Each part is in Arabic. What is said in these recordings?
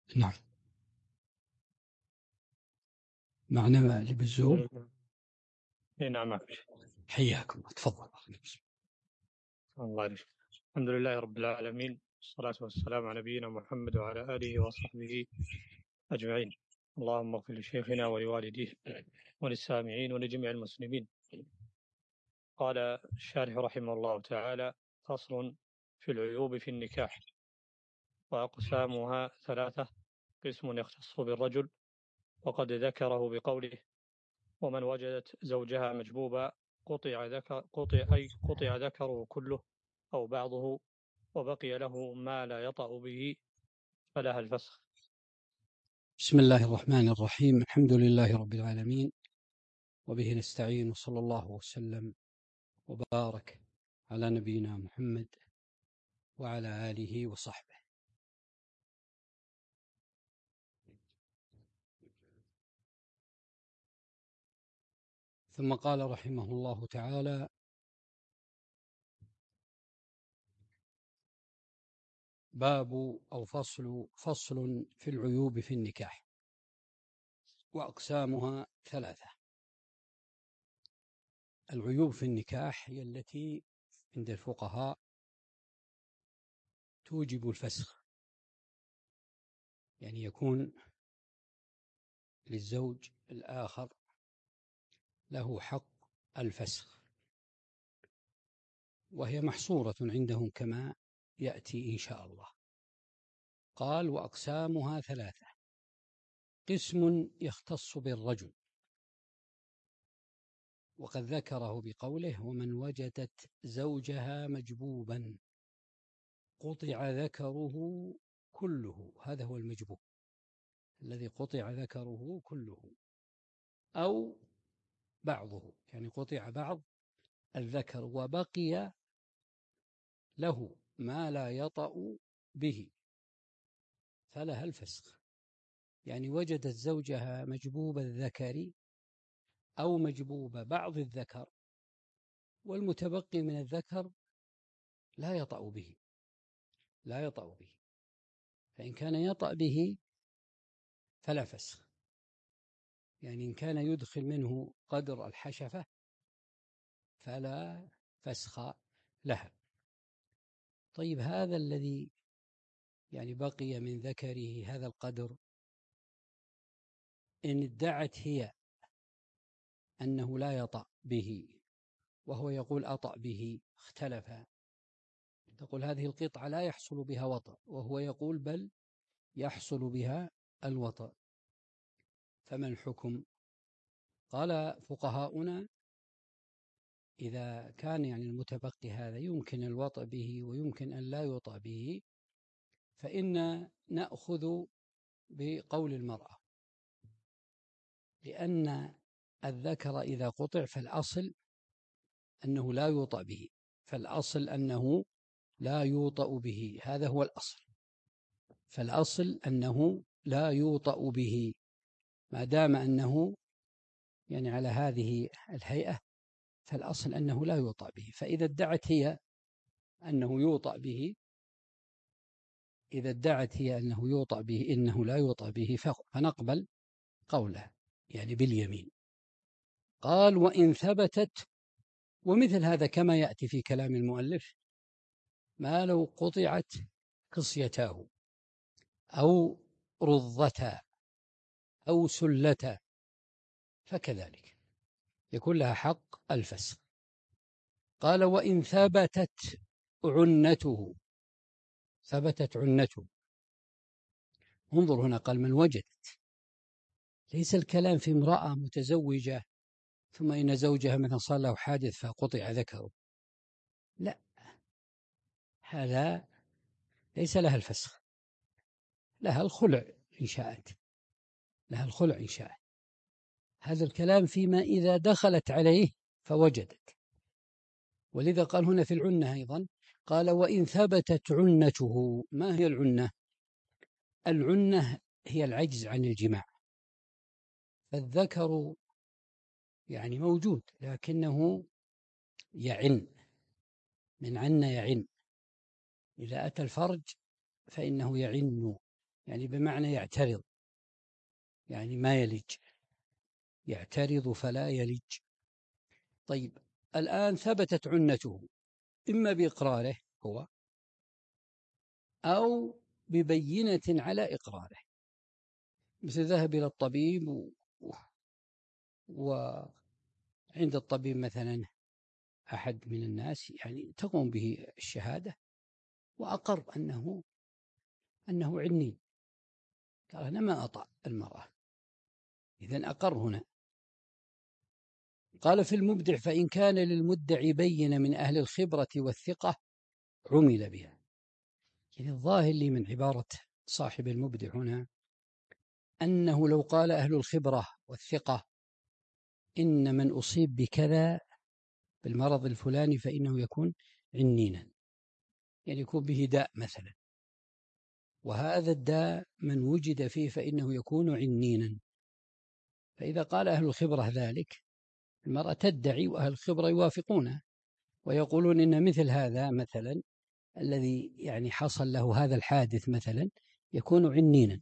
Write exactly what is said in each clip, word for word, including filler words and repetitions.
نعم. معنا اللي بالزوم. نعم. حياكم، تفضل. الله يرحمه. الحمد لله رب العالمين، والصلاة والسلام على نبينا محمد وعلى آله وصحبه أجمعين. اللهم اغفر لشيخنا ولوالديه وللسامعين ولجميع المسلمين. قال الشارح رحمه الله تعالى: فصل في العيوب في النكاح، وأقسامها ثلاثة: قسم يختص بالرجل وقد ذكره بقوله: ومن وجدت زوجها مجبوبا قطع ذكر قطع أي قطع ذكره كله أو بعضه وبقي له ما لا يطأ به فلها الفسخ. بسم الله الرحمن الرحيم. الحمد لله رب العالمين، وبه نستعين، وصلى الله وسلم وبارك على نبينا محمد وعلى آله وصحبه. ثم قال رحمه الله تعالى: باب أو فصل فصل في العيوب في النكاح، وأقسامها ثلاثة. العيوب في النكاح هي التي عند الفقهاء توجب الفسخ، يعني يكون للزوج الآخر له حق الفسخ، وهي محصورة عندهم كما يأتي إن شاء الله. قال: وأقسامها ثلاثة: قسم يختص بالرجل، وقد ذكره بقوله: ومن وجدت زوجها مجبوبا قطع ذكره كله. هذا هو المجبوب، الذي قطع ذكره كله أو بعضه، يعني قطع بعض الذكر وبقي له ما لا يطأ به فلها الفسخ. يعني وجدت زوجها مجبوب الذكر أو مجبوب بعض الذكر، والمتبقي من الذكر لا يطأ به لا يطأ به فإن كان يطأ به فلا فسخ، يعني إن كان يدخل منه قدر الحشفة فلا فسخ لها. طيب، هذا الذي يعني بقي من ذكره هذا القدر، إن ادعت هي أنه لا يطأ به وهو يقول أطأ به، اختلفا. تقول هذه القطعة لا يحصل بها وطأ، وهو يقول بل يحصل بها الوطأ، فما الحكم؟ قال فقهاؤنا: إذا كان يعني المتبقي هذا يمكن الوطأ به ويمكن أن لا يوطأ به، فإن نأخذ بقول المرأة، لأن الذكر إذا قطع فالأصل أنه لا يوطأ به فالأصل أنه لا يوطأ به هذا هو الأصل. فالأصل أنه لا يوطأ به ما دام أنه يعني على هذه الهيئة، فالأصل أنه لا يوطأ به. فإذا ادعت هي أنه يوطأ به إذا ادعت هي أنه يوطأ به إنه لا يوطأ به فنقبل قوله، يعني باليمين. قال: وإن ثبتت، ومثل هذا كما يأتي في كلام المؤلف: ما لو قطعت قصيتاه أو رضتا أو سلتا فكذلك يكون لها حق الفسخ. قال: وإن ثبتت عنته ثبتت عنته انظر هنا، قال من وجدت، ليس الكلام في امرأة متزوجة ثم إن زوجها مثلا صار له حادث فقطع ذكره، لا، هذا ليس لها الفسخ، لها الخلع إن شاءت لها الخلع إن شاءت. هذا الكلام فيما إذا دخلت عليه فوجدت. ولذا قال هنا في العنة أيضا، قال: وإن ثبتت عنته. ما هي العنة؟ العنة هي العجز عن الجماع، فالذكر يعني موجود لكنه يعن، من عن يعن، إذا أتى الفرج فإنه يعن يعني بمعنى يعترض، يعني ما يلج، يعترض فلا يلج. طيب الآن ثبتت عنته إما بإقراره هو أو ببينة على إقراره، مثل ذهب إلى الطبيب و... وعند الطبيب مثلا أحد من الناس يعني تقوم به الشهادة وأقر أنه أنه عنين، قال أنا ما أطع المرأة، إذن أقر هنا. قال في المبدع فإن كان للمدعي بين من أهل الخبرة والثقة عمل بها. يعني الظاهر لي من عبارة صاحب المبدع هنا أنه لو قال أهل الخبرة والثقة إن من أصيب بكذا بالمرض الفلاني فإنه يكون عنينا، يعني يكون به داء مثلا، وهذا الداء من وجد فيه فإنه يكون عنينا، فإذا قال أهل الخبرة ذلك المرأة تدعي وأهل الخبرة يوافقونها ويقولون إن مثل هذا مثلا الذي يعني حصل له هذا الحادث مثلا يكون عنينا،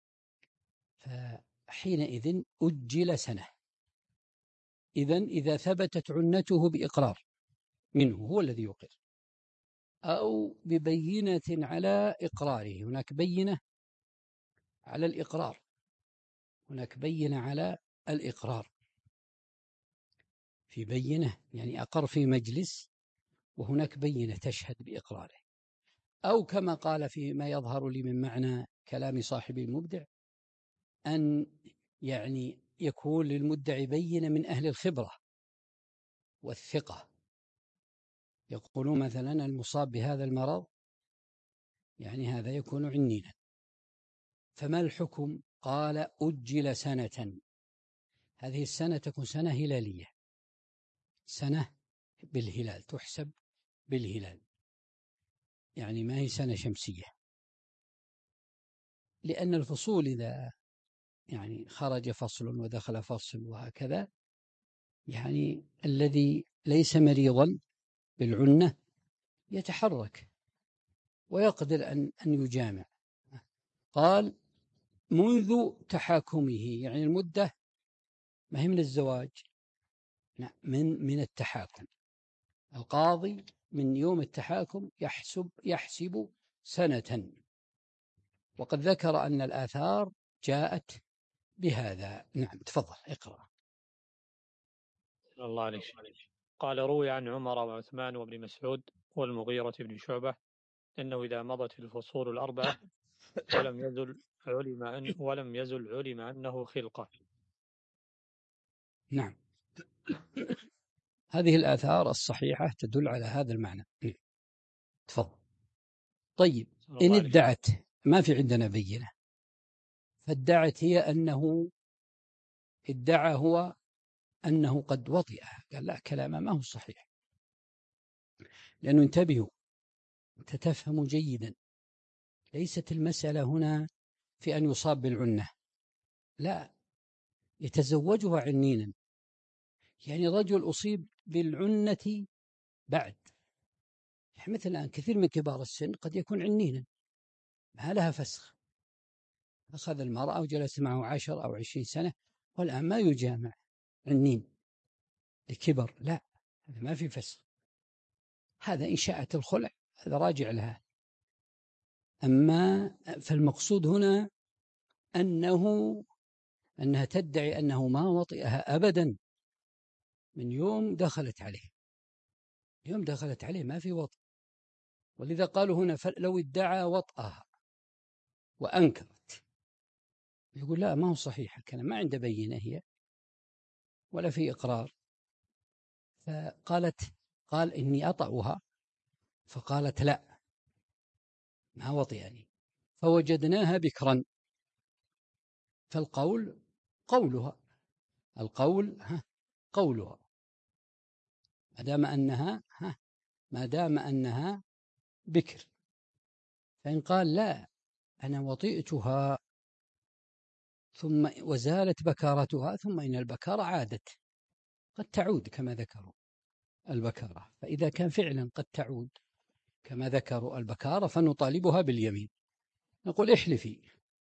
فحينئذ أجل سنة. إذن إذا ثبتت عنته بإقرار منه هو الذي يقر أو ببينة على إقراره، هناك بينة على الإقرار، هناك بينة على الإقرار، في بينة يعني أقر في مجلس وهناك بينة تشهد بإقراره، أو كما قال فيما يظهر لي من معنى كلام صاحب المبدع أن يعني يكون للمدعي بينة من أهل الخبرة والثقة، يقولون مثلا المصاب بهذا المرض يعني هذا يكون عنينا، فما الحكم؟ قال أجل سنة، هذه السنة تكون سنة هلالية، سنة بالهلال، تحسب بالهلال، يعني ما هي سنة شمسية، لأن الفصول إذا يعني خرج فصل ودخل فصل وهكذا، يعني الذي ليس مريضا بالعنة يتحرك ويقدر أن أن يجامع. قال منذ تحاكمه، يعني المدة ما هي من الزواج، لا من من التحاكم، القاضي من يوم التحاكم يحسب يحسب سنة، وقد ذكر أن الآثار جاءت بهذا. نعم تفضل اقرأ. الله عليك. قال روي عن عمر وعثمان وابن مسعود والمغيرة بن شعبة أنه إذا مضت الفصول الأربعة ولم يزل علم أن ولم يزل علم أنه خلقة. نعم هذه الآثار الصحيحة تدل على هذا المعنى. تفضل. طيب إن ادعت، ما في عندنا بينة، فادعت هي أنه ادعى هو أنه قد وطئها، قال لا كلامه ما هو صحيح، لأنه انتبهوا تتفهموا جيدا، ليست المسألة هنا في أن يصاب بالعنة، لا، يتزوجها عنينا، يعني رجل أصيب بالعنة بعد، مثل الآن كثير من كبار السن قد يكون عنينا ما لها فسخ، أخذ المرأة وجلس معه عشر أو عشرين سنة والآن ما يجامع عنين لكبر، لا هذا ما في فسخ، هذا إن شاءت الخلع هذا راجع لها. أما فالمقصود هنا أنه أنها تدعي أنه ما وطئها أبدا من يوم دخلت عليه، يوم دخلت عليه ما في وطئ، ولذا قالوا هنا لو ادعى وطئها وأنكرت يقول لا ما هو صحيح الكلام، ما عنده بينة هي ولا في إقرار، فقالت قال إني أطأها، فقالت لا ما وطئني، فوجدناها بكرا، فالقول قولها، القول ها قولها ما دام أنها ها ما دام أنها بكر، فإن قال لا أنا وطئتها ثم وزالت بكارتها ثم إن البكارة عادت، قد تعود كما ذكروا البكارة، فإذا كان فعلا قد تعود كما ذكروا البكارة فنطالبها باليمين، نقول احلفي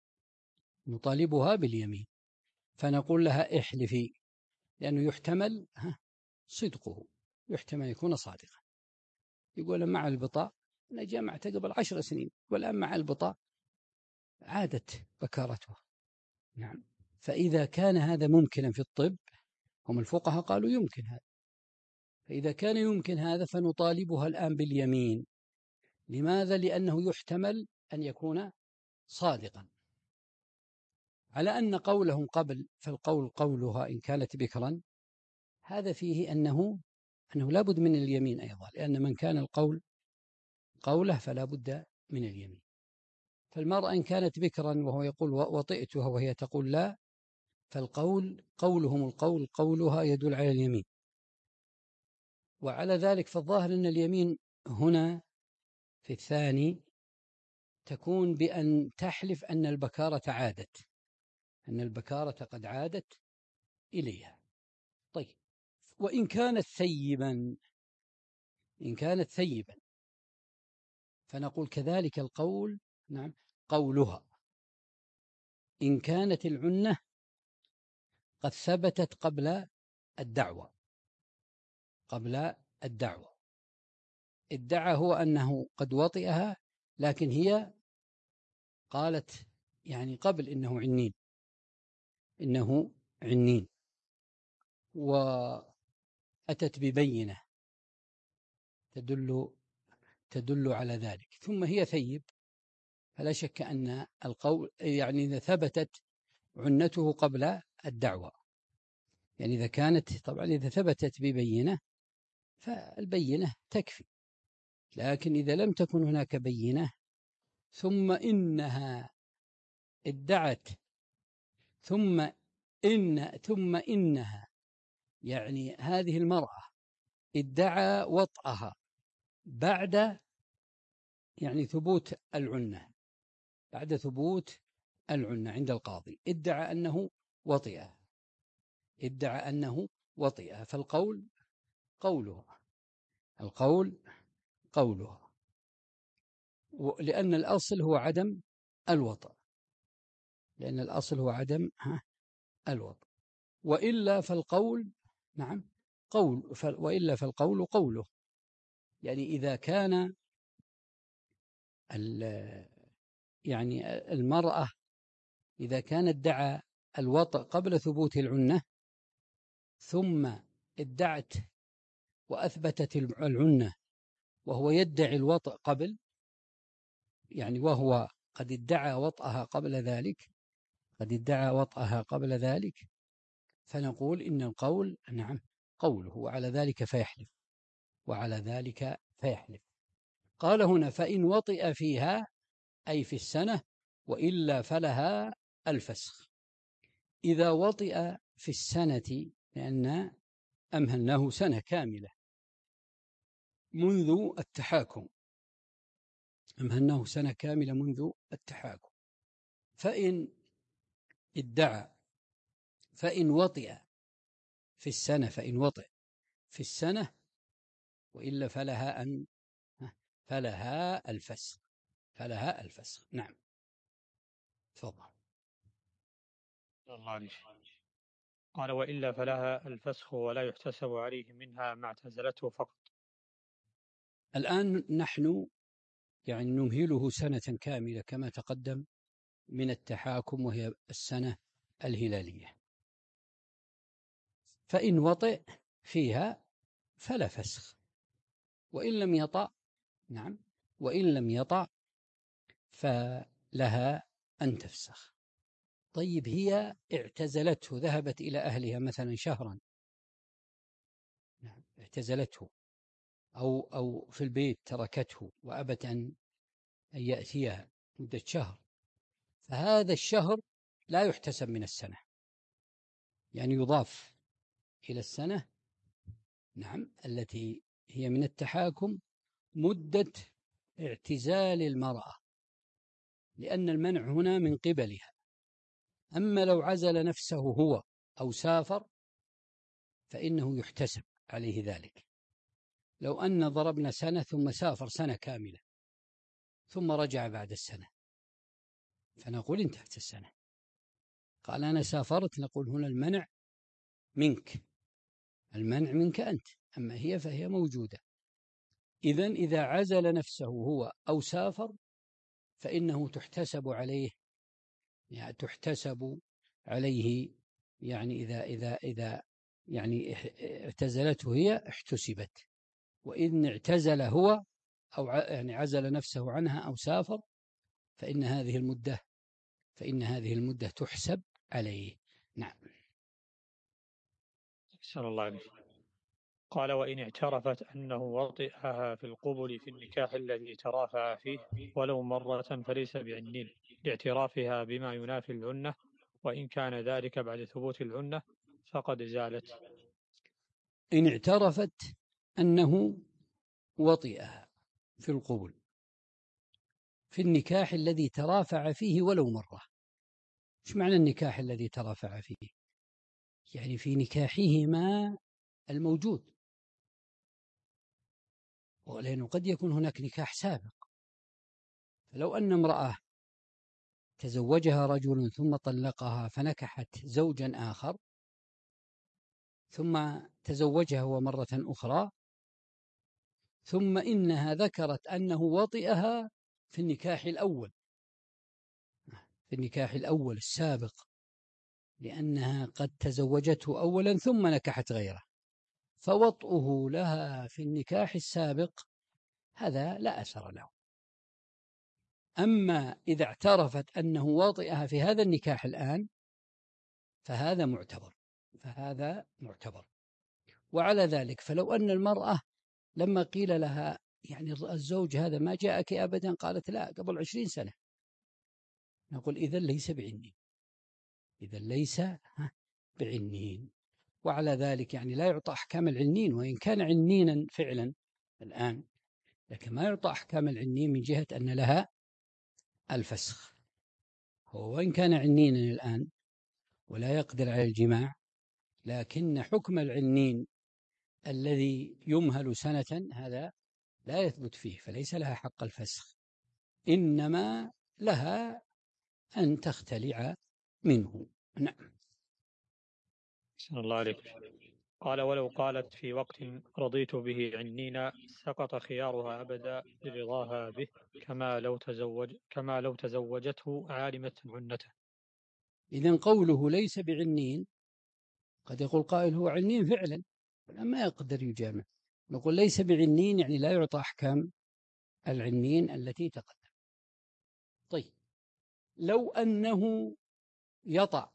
نطالبها باليمين، فنقول لها احلفي، لأنه يحتمل صدقه، يحتمل يكون صادقا. يقول مع البطاء أنا جمعت قبل عشر سنين والآن مع البطاء عادت بكارتها. نعم. فإذا كان هذا ممكنا في الطب، هم الفقهاء قالوا يمكن هذا، فإذا كان يمكن هذا فنطالبها الآن باليمين. لماذا؟ لأنه يحتمل أن يكون صادقا، على أن قولهم قبل، فالقول قولها إن كانت بكرا، هذا فيه أنه أنه لا بد من اليمين أيضا، لأن من كان القول قوله فلا بد من اليمين. فالمرأة إن كانت بكرا وهو يقول وطئتها وهي تقول لا، فالقول قولهم القول قولها يدل على اليمين. وعلى ذلك فالظاهر أن اليمين هنا في الثاني تكون بأن تحلف أن البكارة عادت، أن البكارة قد عادت إليها. طيب، وإن كانت ثيبا، إن كانت ثيبا فنقول كذلك القول نعم قولها إن كانت العنة قد ثبتت قبل الدعوة، قبل الدعوة ادعى هو أنه قد وطئها، لكن هي قالت يعني قبل إنه عنين، إنه عنين، وأتت ببينة تدل تدل على ذلك، ثم هي ثيب، فلا شك أن القول يعني إذا ثبتت عنته قبل الدعوة، يعني إذا كانت طبعا إذا ثبتت ببينة فالبينة تكفي، لكن إذا لم تكن هناك بينة ثم إنها ادعت ثم إن ثم إنها يعني هذه المرأة ادعى وطئها بعد يعني ثبوت العنة، بعد ثبوت العنة عند القاضي ادعى أنه وطئها، ادعى أنه وطئها، فالقول قولها، القول قولها، لأن الأصل هو عدم الوطئ، لأن الأصل هو عدم الوطئ، وإلا فالقول نعم قول، وإلا فالقول قوله، يعني إذا كان يعني المرأة إذا كان ادعى الوطئ قبل ثبوت العنة ثم ادعت وأثبتت العنة وهو يدعي الوطئ قبل، يعني وهو قد ادعى وطئها قبل ذلك، قد ادعى وطئها قبل ذلك، فنقول إن القول نعم قوله، وعلى ذلك فيحلف، وعلى ذلك فيحلف. قال هنا فإن وطئ فيها أي في السنة وإلا فلها الفسخ. إذا وطئ في السنة لأن أمهلناه سنة كاملة منذ التحاكم، أمهلناه سنة كاملة منذ التحاكم، فإن ادعى فإن وطئ في السنة فإن وطئ في السنة وإلا فلها أن فلها الفسخ، فلها الفسخ. نعم تفضل. الله عليك. قال وإلا فلها الفسخ ولا يحتسب عليه منها ما اعتزلته فقط. الآن نحن يعني نمهله سنة كاملة كما تقدم من التحاكم وهي السنة الهلالية، فإن وطئ فيها فلا فسخ، وإن لم يطأ نعم وإن لم يطأ فلها أن تفسخ. طيب هي اعتزلته، ذهبت إلى أهلها مثلا شهرا، نعم اعتزلته، أو أو في البيت تركته وأبت أن يأتيها مدة شهر، فهذا الشهر لا يحتسب من السنة، يعني يضاف إلى السنة نعم التي هي من التحاكم مدة اعتزال المرأة، لأن المنع هنا من قبلها. أما لو عزل نفسه هو أو سافر فإنه يحتسب عليه ذلك. لو أن ضربنا سنة ثم سافر سنة كاملة ثم رجع بعد السنة فنقول انتهت السنة، قال أنا سافرت، نقول هنا المنع منك، المنع منك أنت، أما هي فهي موجودة. إذن إذا عزل نفسه هو أو سافر فإنه تحتسب عليه، يعني تحتسب عليه، يعني إذا إذا إذا يعني اعتزلته هي احتسبت، وإن اعتزل هو أو يعني عزل نفسه عنها أو سافر فإن هذه المدة فإن هذه المدة تحسب عليه. نعم. أحسن الله عليك. قال وإن اعترفت أنه وطئها في القبل في النكاح الذي ترافع فيه ولو مرة فليس بعنين لاعترافها بما ينافي العنة، وإن كان ذلك بعد ثبوت العنة فقد زالت. إن اعترفت أنه وطئها في القبل في النكاح الذي ترافع فيه ولو مرة. إيش معنى النكاح الذي ترافع فيه؟ يعني في نكاحهما الموجود، ولأنه قد يكون هناك نكاح سابق. فلو أن امرأة تزوجها رجل ثم طلقها فنكحت زوجا آخر ثم تزوجها هو مرة أخرى، ثم إنها ذكرت أنه وطئها في النكاح الأول في النكاح الأول السابق، لأنها قد تزوجته أولا ثم نكحت غيره، فوطئه لها في النكاح السابق هذا لا أثر له. أما إذا اعترفت أنه واطئها في هذا النكاح الآن فهذا معتبر فهذا معتبر وعلى ذلك فلو أن المرأة لما قيل لها يعني الزوج هذا ما جاءك أبدا، قالت لا قبل عشرين سنة، نقول إذن ليس بعنين إذن ليس بعنين وعلى ذلك يعني لا يعطى أحكام العنين، وإن كان عنينا فعلا الآن، لكن ما يعطى أحكام العنين من جهة أن لها الفسخ. هو وإن كان عنينا الآن ولا يقدر على الجماع، لكن حكم العنين الذي يمهل سنة هذا لا يثبت فيه، فليس لها حق الفسخ، إنما لها أن تختلع منه. نعم. أحسن الله عليك. قال ولو قالت في وقت رضيت به عنينا سقط خيارها أبدا لرضاها به، كما لو تزوج كما لو تزوجته عالمة عنته. إذن قوله ليس بعنين، قد يقول قائل هو عنين فعلا ما يقدر يجامع، نقول ليس بعنين يعني لا يعطى أحكام العنين التي تقدم. طيب لو أنه يطع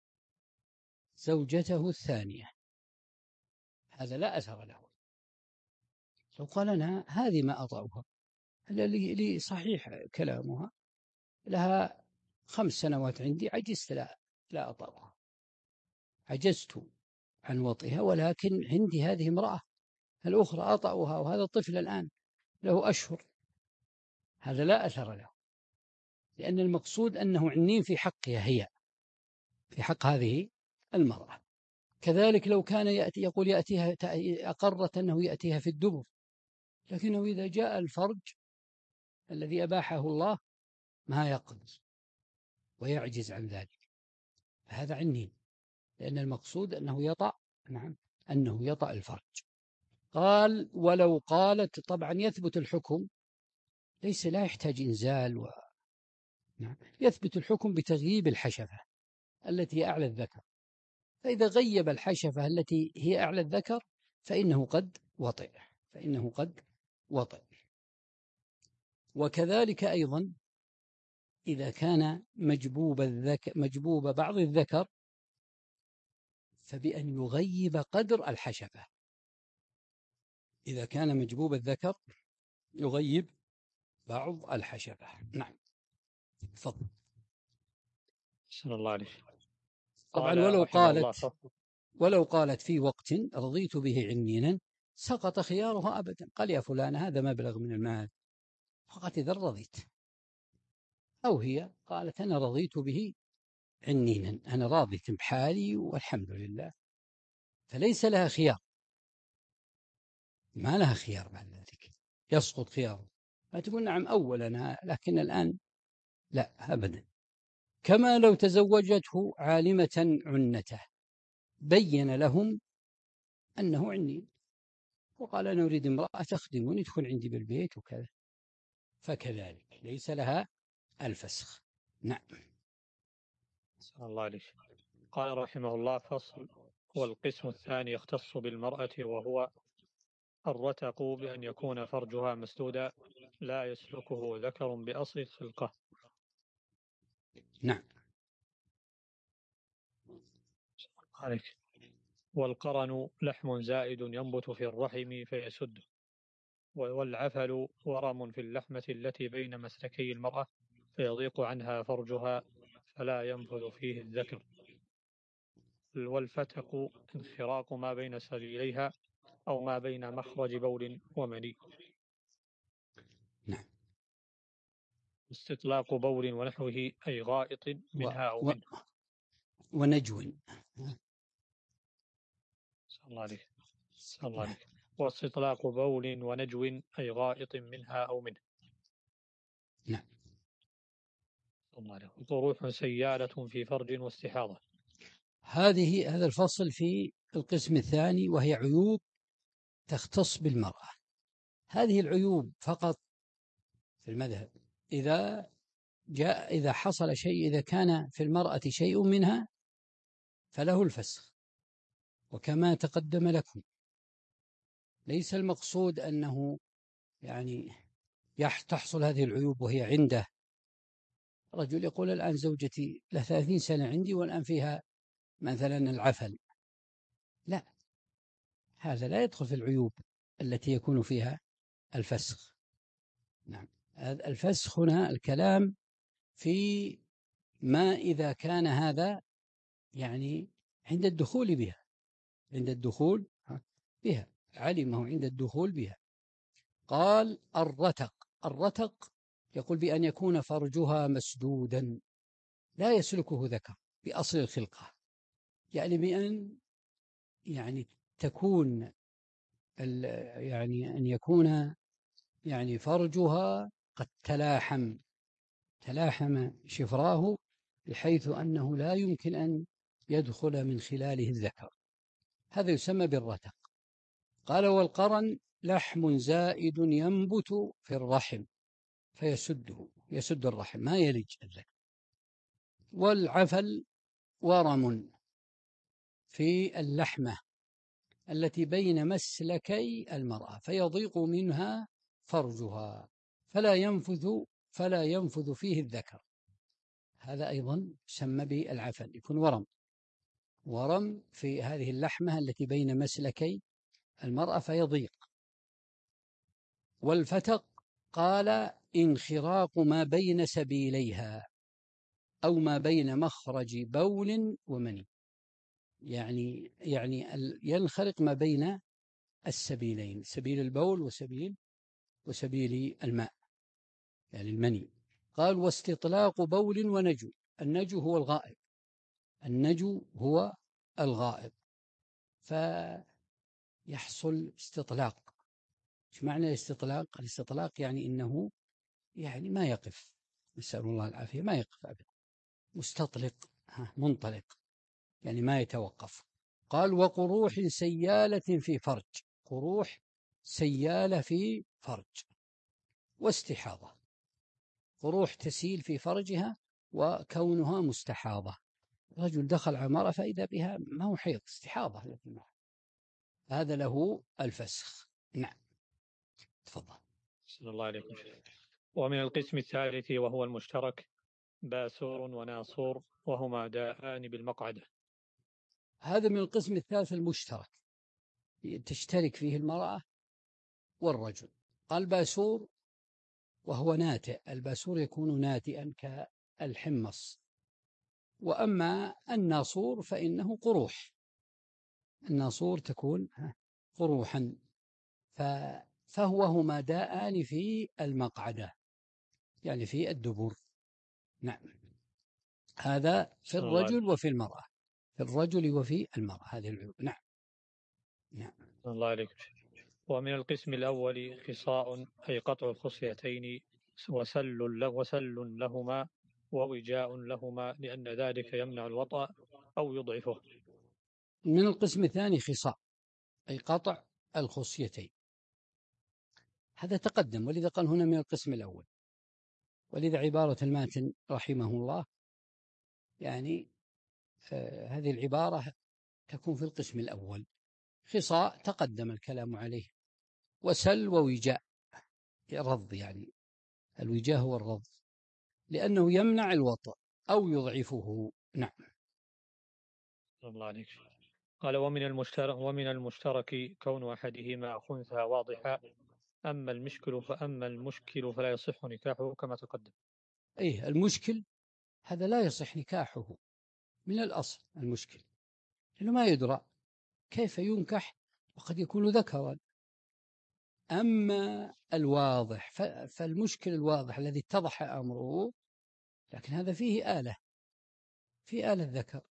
زوجته الثانية هذا لا أثر له. لو قال أنا هذه ما أطعها، لي صحيح كلامها لها خمس سنوات عندي عجزت لا لا أطعها، عجزت عن وطئها، ولكن عندي هذه امرأة الأخرى أطعها وهذا الطفل الآن له أشهر، هذا لا أثر له، لأن المقصود أنه عنين في حقها هي، في حق هذه المرأة. كذلك لو كان يأتي يقول يأتيها أقرت أنه يأتيها في الدبر، لكنه إذا جاء الفرج الذي أباحه الله ما يقدر ويعجز عن ذلك، هذا عنين، لأن المقصود أنه يطأ نعم أنه يطأ الفرج. قال ولو قالت، طبعا يثبت الحكم ليس لا يحتاج إنزال و... نعم يثبت الحكم بتغييب الحشفة التي هي أعلى الذكر، فإذا غيب الحشفة التي هي أعلى الذكر فإنه قد وطئ فإنه قد وطئ. وكذلك أيضا إذا كان مجبوب الذكر مجبوب بعض الذكر فبأن يغيب قدر الحشفة، إذا كان مجبوب الذكر يغيب بعض الحشفة. نعم تفضل. أحسن الله عليك. طبعا ولو قالت ولو قالت في وقت رضيت به عنينا سقط خيارها أبدا، قال يا فلان هذا مبلغ من المال فقط إذا رضيت، أو هي قالت أنا رضيت به عنينا أنا راضية بحالي والحمد لله، فليس لها خيار، ما لها خيار بعد ذلك يسقط خياره، ما تقول نعم أولا لكن الآن لا أبدا، كما لو تزوجته عالمة عنته بين لهم أنه عني، وقال أنا أريد امرأة تخدمني تكون عندي بالبيت وكذا، فكذلك ليس لها الفسخ. نعم. صلى الله عليه. قال رحمه الله: فصل. والقسم الثاني يختص بالمرأة، وهو الرتق بأن يكون فرجها مسدودا لا يسلكه ذكر بأصل الخلقة. نعم. عليك. والقرن لحم زائد ينبت في الرحم فيسد. والعفل ورم في اللحمة التي بين مسلكي المرأة فيضيق عنها فرجها فلا ينفذ فيه الذكر. والفتق انخراق ما بين سبيليها أو ما بين مخرج بول ومني. نعم. استطلاق بول ونحوه أي غائط منها أو و... منه. ونجو. صلى الله عليه. صلى الله عليه. واستطلاق بول ونجو أي غائط منها أو منه. نعم. صلى الله عليه. طروح سيالة في فرج واستحاضة. هذه هذا الفصل في القسم الثاني، وهي عيوب تختص بالمرأة. هذه العيوب فقط في المذهب إذا جاء إذا حصل شيء، إذا كان في المرأة شيء منها فله الفسخ، وكما تقدم لكم ليس المقصود أنه يعني تحصل هذه العيوب وهي عنده. رجل يقول الآن زوجتي له ثلاثين سنة عندي والآن فيها مثلا العفل، لا، هذا لا يدخل في العيوب التي يكون فيها الفسخ. نعم. الفسخ هنا الكلام في ما إذا كان هذا يعني عند الدخول بها، عند الدخول بها علمه عند الدخول بها. قال الرتق. الرتق يقول بأن يكون فرجها مسدودا لا يسلكه ذكر بأصل الخلقة، يعني بأن يعني تكون يعني أن يكون يعني فرجها قد تلاحم تلاحم شفراه بحيث أنه لا يمكن أن يدخل من خلاله الذكر، هذا يسمى بالرتق. قال والقرن لحم زائد ينبت في الرحم فيسده، يسد الرحم ما يلج الذكر. والعفل ورم في اللحمة التي بين مسلكي المرأة فيضيق منها فرجها فلا ينفذ فلا ينفذ فيه الذكر، هذا أيضا يسمى بالعفل، يكون ورم ورم في هذه اللحمة التي بين مسلكي المرأة فيضيق. والفتق قال انخراق ما بين سبيليها أو ما بين مخرج بول ومني، يعني يعني ينخرق ما بين السبيلين، سبيل البول وسبيل وسبيل الماء يعني المني. قال واستطلاق بول ونجو. النجو هو الغائب، النجو هو الغائب، فيحصل استطلاق. ايش معنى الاستطلاق؟ الاستطلاق يعني انه يعني ما يقف، نسأل الله العافية، ما يقف أبدا، مستطلق منطلق يعني ما يتوقف. قال وقروح سيالة في فرج، قروح سيالة في فرج واستحاضة، قروح تسيل في فرجها وكونها مستحاضة. رجل دخل عمارة فإذا بها ما هو حيض، استحاضة التي معه، هذا له الفسخ. نعم تفضل. صلى الله عليكم. ومن القسم الثالث وهو المشترك باسور وناصور، وهما داءان بالمقعدة. هذا من القسم الثالث المشترك تشترك فيه المرأة والرجل. قال باسور وهو ناتئ، الباسور يكون ناتئا كالحمص. وأما الناصور فإنه قروح، الناصور تكون قروحا، فهو هما داءان في المقعدة يعني في الدبر. نعم. هذا في الرجل وفي المرأة، في الرجل وفي المرأة هذه العيوب. نعم. نعم. الله عليك. ومن القسم الأول خصاء أي قطع الخصيتين وسل له وسل لهما ووجاء لهما لأن ذلك يمنع الوطأ أو يضعفه. من القسم الثاني خصاء، أي قطع الخصيتين، هذا تقدم، ولذا قال هنا من القسم الأول، ولذا عبارة الماتن رحمه الله يعني آه هذه العبارة تكون في القسم الأول. خصاء تقدم الكلام عليه، وسل ووجاء رض، يعني الوجاء هو الرض لأنه يمنع الوطأ أو يضعفه. نعم. الله عليك. قال ومن المشترك ومن المشترك كون أحدهما خنثى واضحا، أما المشكل فأما المشكل فلا يصح نكاحه كما تقدم. أيه المشكل هذا لا يصح نكاحه من الأصل، المشكل لأنه ما يدرى كيف ينكح وقد يكون ذكرا. أما الواضح فالمشكل الواضح الذي اتضح أمره، لكن هذا فيه آلة، في آلة ذكر،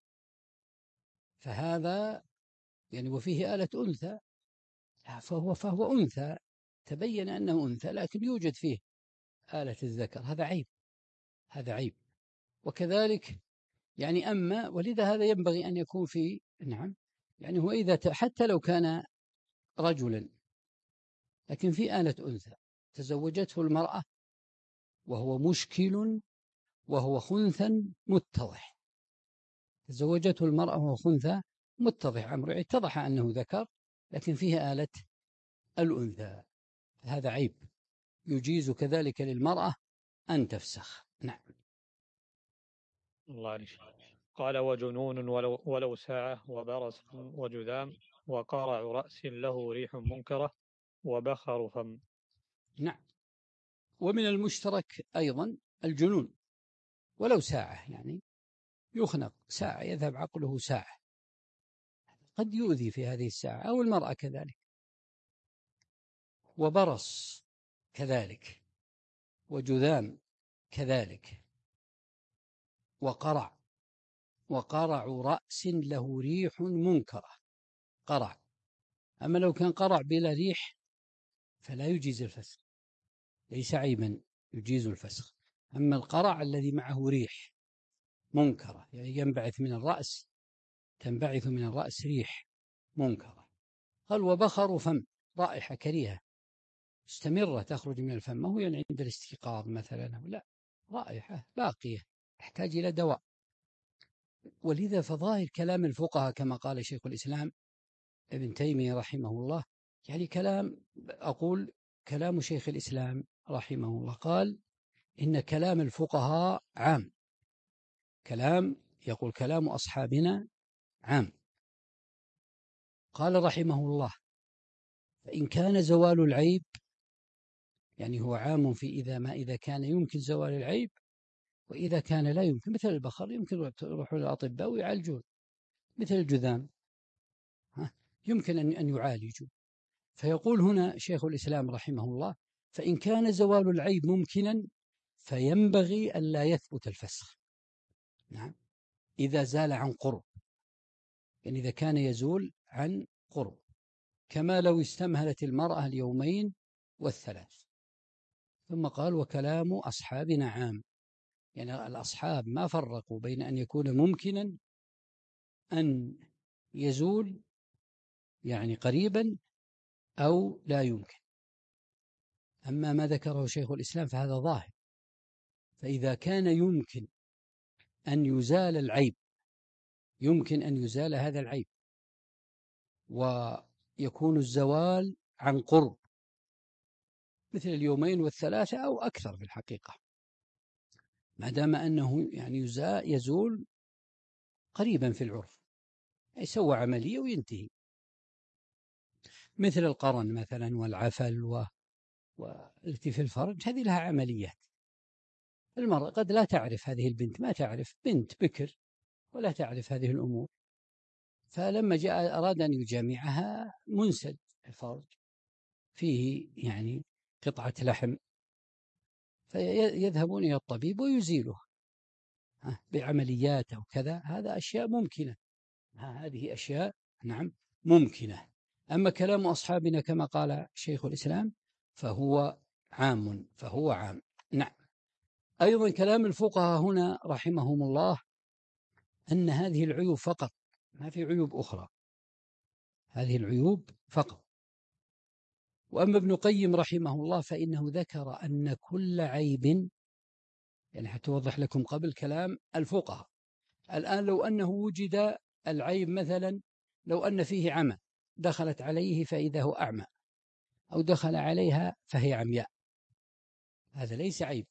فهذا يعني وفيه آلة أنثى، فهو فهو أنثى، تبين أنه أنثى لكن يوجد فيه آلة الذكر، هذا عيب، هذا عيب. وكذلك يعني أما، ولذا هذا ينبغي أن يكون في، نعم، يعني هو إذا حتى لو كان رجلا لكن في آلة أنثى تزوجته المرأة وهو مشكل وهو خنثى متضح، تزوجته المرأة وهو خنثى متضح أمره، اتضح أنه ذكر لكن فيه آلة الأنثى، هذا عيب، يجيز كذلك للمرأة أن تفسخ. نعم. الله عليك. قال وجنون ولو, ولو ساعة وبرص وجذام وقرع رأس له ريح منكرة وبخر فم. نعم. ومن المشترك أيضا الجنون ولو ساعة، يعني يخنق ساعة، يذهب عقله ساعة، قد يؤذي في هذه الساعة، أو المرأة كذلك. وبرص كذلك، وجذام كذلك، وقرع، وقرع رأس له ريح منكرة، قرع. أما لو كان قرع بلا ريح فلا يجيز الفسخ، ليس عيبا، يجيز الفسخ. أما القرع الذي معه ريح منكرة، يعني ينبعث من الرأس، تنبعث من الرأس ريح منكرة. قال وبخر فم، رائحة كريهة مستمرة تخرج من الفم، ما هو يعني عند الاستيقاظ مثلا، لا، رائحة باقية تحتاج إلى دواء. ولذا فظاهر كلام الفقهاء كما قال شيخ الإسلام ابن تيمية رحمه الله، يعني كلام، أقول كلام شيخ الإسلام رحمه الله، قال إن كلام الفقهاء عام، كلام يقول كلام أصحابنا عام. قال رحمه الله فإن كان زوال العيب، يعني هو عام في إذا ما إذا كان يمكن زوال العيب، وإذا كان لا يمكن، مثل البخر يمكن يروحوا للأطباء ويعالجون، مثل الجذام يمكن أن يعالجوا. فيقول هنا شيخ الإسلام رحمه الله فإن كان زوال العيب ممكنا فينبغي أن لا يثبت الفسخ. نعم، إذا زال عن قرب، يعني إذا كان يزول عن قرب، كما لو استمهلت المرأة اليومين والثلاث. ثم قال وكلام أصحابنا عام، يعني الأصحاب ما فرقوا بين أن يكون ممكنا أن يزول يعني قريبا أو لا يمكن. أما ما ذكره شيخ الإسلام فهذا ظاهر، فإذا كان يمكن أن يزال العيب، يمكن أن يزال هذا العيب ويكون الزوال عن قرب مثل اليومين والثلاثة أو أكثر في الحقيقة، ما دام أنه يعني يزول قريبا في العرف، يسوى عملية وينتهي، مثل القرن مثلا والعفل و... والتي في الفرج، هذه لها عمليات. المرأة قد لا تعرف، هذه البنت ما تعرف، بنت بكر ولا تعرف هذه الأمور، فلما جاء أراد أن يجامعها منسد الفرج فيه يعني قطعة لحم، فيذهبون إلى الطبيب ويزيلها بعمليات أو كذا، هذا أشياء ممكنة، هذه أشياء نعم ممكنة. أما كلام أصحابنا كما قال شيخ الإسلام فهو عام، فهو عام. نعم. أيضا كلام الفقهاء هنا رحمهم الله أن هذه العيوب فقط، ما في عيوب أخرى، هذه العيوب فقط. وأما ابن قيم رحمه الله فإنه ذكر أن كل عيب، يعني حتى أوضح لكم قبل كلام الفقهاء، الآن لو أنه وجد العيب مثلا، لو أن فيه عمى دخلت عليه فإذا هو أعمى، أو دخل عليها فهي عمياء، هذا ليس عيب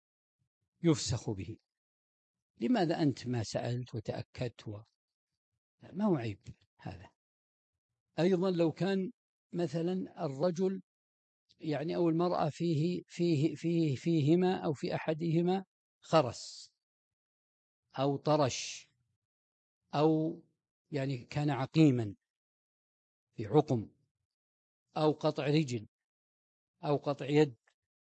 يفسخ به. لماذا أنت ما سألت وتأكدت و... ما هو عيب هذا. أيضا لو كان مثلا الرجل يعني أو المرأة فيه فيه فيه فيهما أو في أحدهما خرس أو طرش، أو يعني كان عقيما في عقم، أو قطع رجل، أو قطع يد،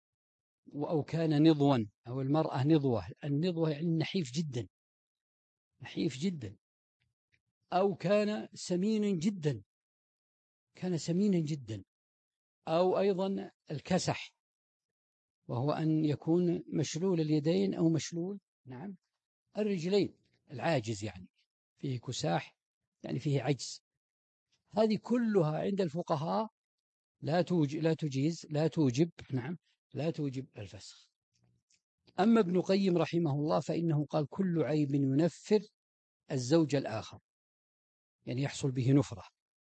أو كان نضوا، أو المرأة نضوة، النضوة يعني نحيف جدا، نحيف جدا، أو كان سمينا جدا، كان سمينا جدا، أو أيضا الكسح، وهو أن يكون مشلول اليدين أو مشلول نعم الرجلين، العاجز يعني فيه كساح، يعني فيه عجز. هذه كلها عند الفقهاء لا توجب لا تجيز لا توجب نعم لا توجب الفسخ. أما ابن قيم رحمه الله فإنه قال كل عيب ينفر الزوج الآخر، يعني يحصل به نفرة،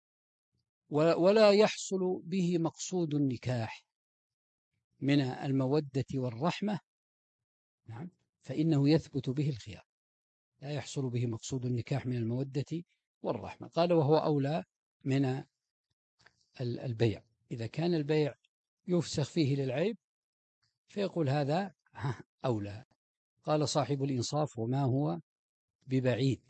ولا يحصل به مقصود النكاح من المودة والرحمة، نعم، فإنه يثبت به الخيار، لا يحصل به مقصود النكاح من المودة والرحمة. قال وهو أولى من البيع، إذا كان البيع يفسخ فيه للعيب فيقول هذا أولى. قال صاحب الإنصاف وما هو ببعيد،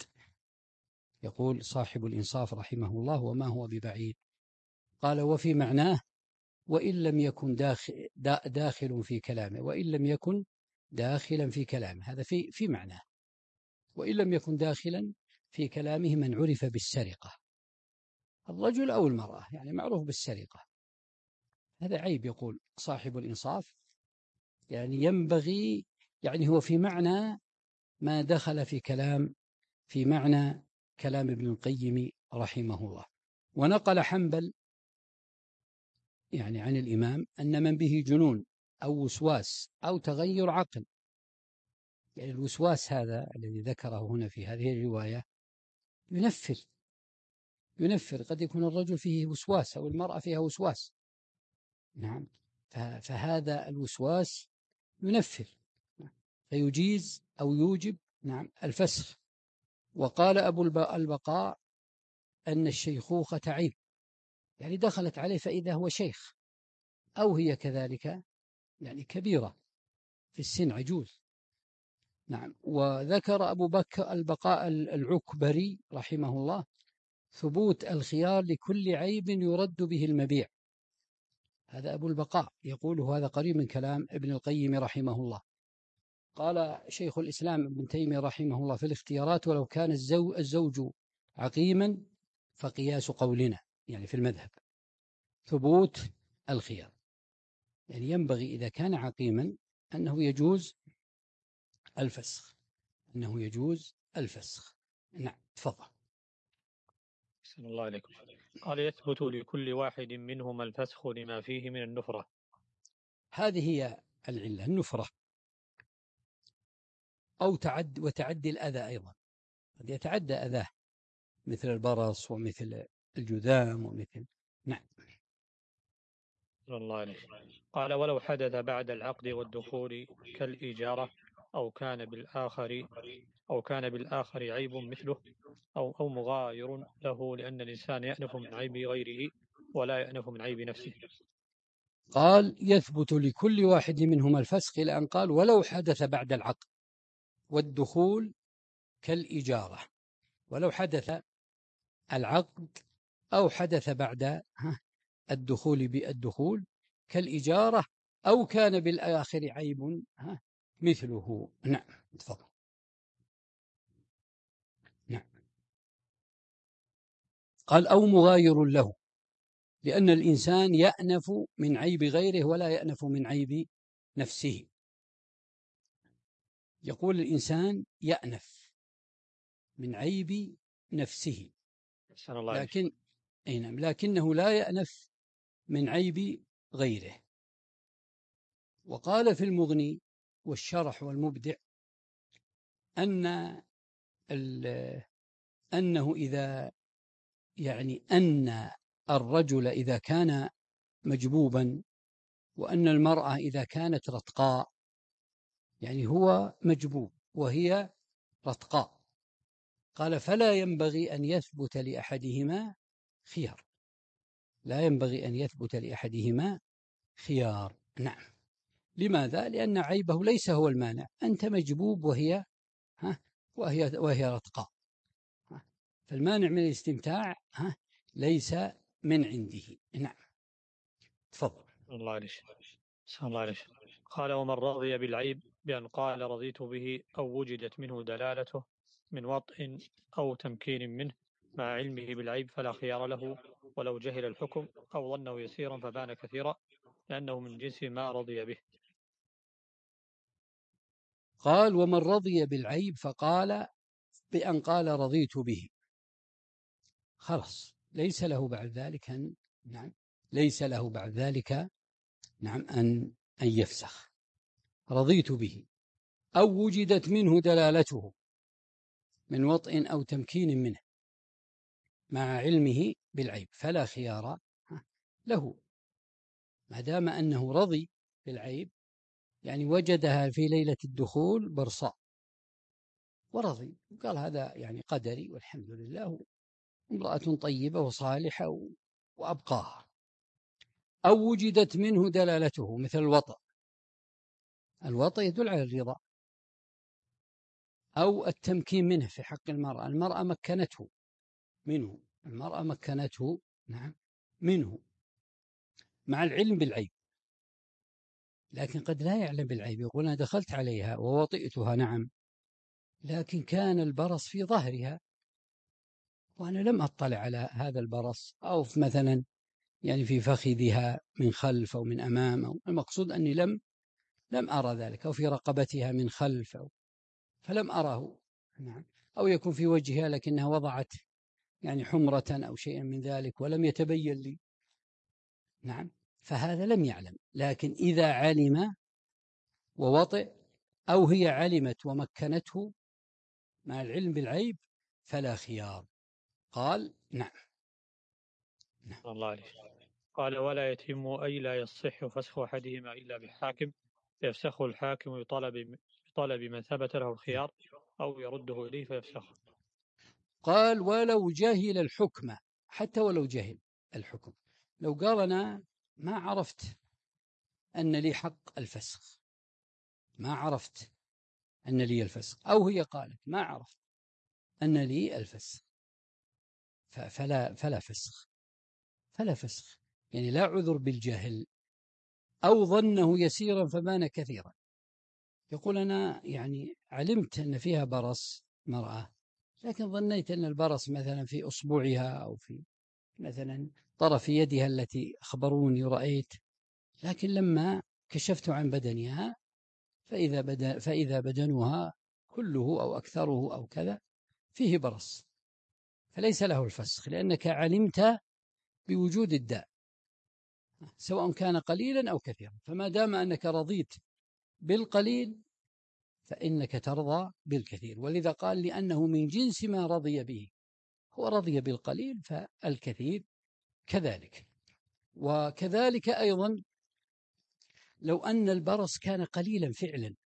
يقول صاحب الإنصاف رحمه الله وما هو ببعيد. قال وفي معناه وإن لم يكن داخل, داخل في كلامه، وإن لم يكن داخلا في كلامه، هذا في في معناه، وإن لم يكن داخلا في كلامه من عرف بالسرقة، الرجل أو المرأة يعني معروف بالسرقة، هذا عيب. يقول صاحب الإنصاف يعني ينبغي، يعني هو في معنى ما دخل في كلام في معنى كلام ابن القيم رحمه الله. ونقل حنبل يعني عن الإمام أن من به جنون أو وسواس أو تغير عقل، يعني الوسواس هذا الذي ذكره هنا في هذه الرواية ينفر ينفر قد يكون الرجل فيه وسواس أو المرأة فيها وسواس، نعم، فهذا الوسواس ينفر فيجيز أو يوجب نعم الفسخ. وقال أبو البقاء أن الشيخوخة عيب، يعني دخلت عليه فإذا هو شيخ، أو هي كذلك يعني كبيرة في السن عجوز، نعم. وذكر أبو بكر البقاء العكبري رحمه الله ثبوت الخيار لكل عيب يرد به المبيع، هذا أبو البقاء يقول هذا قريب من كلام ابن القيم رحمه الله. قال شيخ الإسلام ابن تيمية رحمه الله في الاختيارات ولو كان الزوج, الزوج عقيما فقياس قولنا يعني في المذهب ثبوت الخيار، يعني ينبغي إذا كان عقيما أنه يجوز الفسخ، أنه يجوز الفسخ. نعم تفضل. أحسن الله عليكم. قال يثبت لكل واحد منهما الفسخ لما فيه من النفرة. هذه هي العلة، النفرة أو تعد وتعدي الأذى، أيضا قد يتعدى أذاه مثل البرص ومثل الجذام ومثل نعم. الله عليك. قال ولو حدث بعد العقد والدخول كالإجارة أو كان بالآخر أو كان بالآخر عيب مثله أو أو مغاير له، لأن الإنسان يأنف من عيب غيره ولا يأنف من عيب نفسه. قال يثبت لكل واحد منهما الفسخ إلى أن قال ولو حدث بعد العقد والدخول كالإجارة، ولو حدث العقد أو حدث بعد الدخول بالدخول كالإجارة أو كان بالآخر عيب مثله. نعم تفضل. نعم. قال أو مغاير له، لأن الإنسان يأنف من عيب غيره ولا يأنف من عيب نفسه. يقول الإنسان يأنف من عيب نفسه، لكن أي نعم، لكنه لا يأنف من عيب غيره. وقال في المغني والشرح والمبدع أن أنه إذا يعني أن الرجل إذا كان مجبوبا، وأن المرأة إذا كانت رتقاء، يعني هو مجبوب وهي رتقاء، قال فلا ينبغي أن يثبت لأحدهما خيار، لا ينبغي أن يثبت لأحدهما خيار. نعم. لماذا؟ لأن عيبه ليس هو المانع، أنت مجبوب وهي ها وهي وهي رتقاء، فالمانع من الاستمتاع ها ليس من عنده. نعم. تفضل. الله عليك. الله عليك. قال ومن رضي بالعيب بأن قال رضيت به أو وجدت منه دلالته من وطء أو تمكين منه مع علمه بالعيب فلا خيار له ولو جهل الحكم أو ظنه يسيرا فبان كثيرا لأنه من جنس ما رضي به. قال ومن رضي بالعيب فقال بأن قال رضيت به، خلاص ليس له بعد ذلك أن نعم ليس له بعد ذلك نعم أن أن يفسخ. رضيت به أو وجدت منه دلالته من وطء أو تمكين منه مع علمه بالعيب فلا خيار له، ما دام أنه رضي بالعيب، يعني وجدها في ليلة الدخول برصاء ورضي وقال هذا يعني قدري والحمد لله، امرأة طيبة وصالحة وأبقاها. أو وجدت منه دلالته مثل الوطأ، الوطأ يدل على الرضا، أو التمكين منه في حق المرأة، المرأة مكنته منه، المرأة مكنته نعم منه مع العلم بالعيب، لكن قد لا يعلم بالعيب، يقول أنا دخلت عليها ووطئتها نعم، لكن كان البرص في ظهرها وأنا لم أطلع على هذا البرص، أو مثلا يعني في فخذها من خلف أو من أمام، أو المقصود أني لم لم أرى ذلك، أو في رقبتها من خلف أو فلم أره نعم، أو يكون في وجهها لكنها وضعت يعني حمرة أو شيئا من ذلك ولم يتبين لي نعم، فهذا لم يعلم. لكن إذا علم ووطئ أو هي علمت ومكنته مع العلم بالعيب فلا خيار. قال نعم. نعم. الله عليك. قال ولا يتم أي لا يصح فسخ أحدهما إلا بالحاكم فيفسخه الحاكم بطلب بطلب من ثبت له الخيار أو يرده إليه فيفسخه. قال ولو جهل الحكم، حتى ولو جهل الحكم، لو قال أنا ما عرفت أن لي حق الفسخ، ما عرفت أن لي الفسخ، أو هي قالت ما عرفت أن لي الفسخ، فلا فلا فسخ فلا فسخ يعني لا عذر بالجهل، أو ظنه يسيرا فبان كثيرا، يقول أنا يعني علمت أن فيها برص مرأة، لكن ظنيت أن البرص مثلا في أصبعها أو في مثلا طرف يدها التي أخبروني رأيت، لكن لما كشفت عن بدنها فإذا, بدن فإذا بدنها كله أو أكثره أو كذا فيه برص، فليس له الفسخ لأنك علمت بوجود الداء سواء كان قليلا أو كثيرا، فما دام أنك رضيت بالقليل فإنك ترضى بالكثير، ولذا قال لأنه من جنس ما رضي به، هو رضي بالقليل فالكثير كذلك. وكذلك أيضا لو أن البرص كان قليلا فعلا،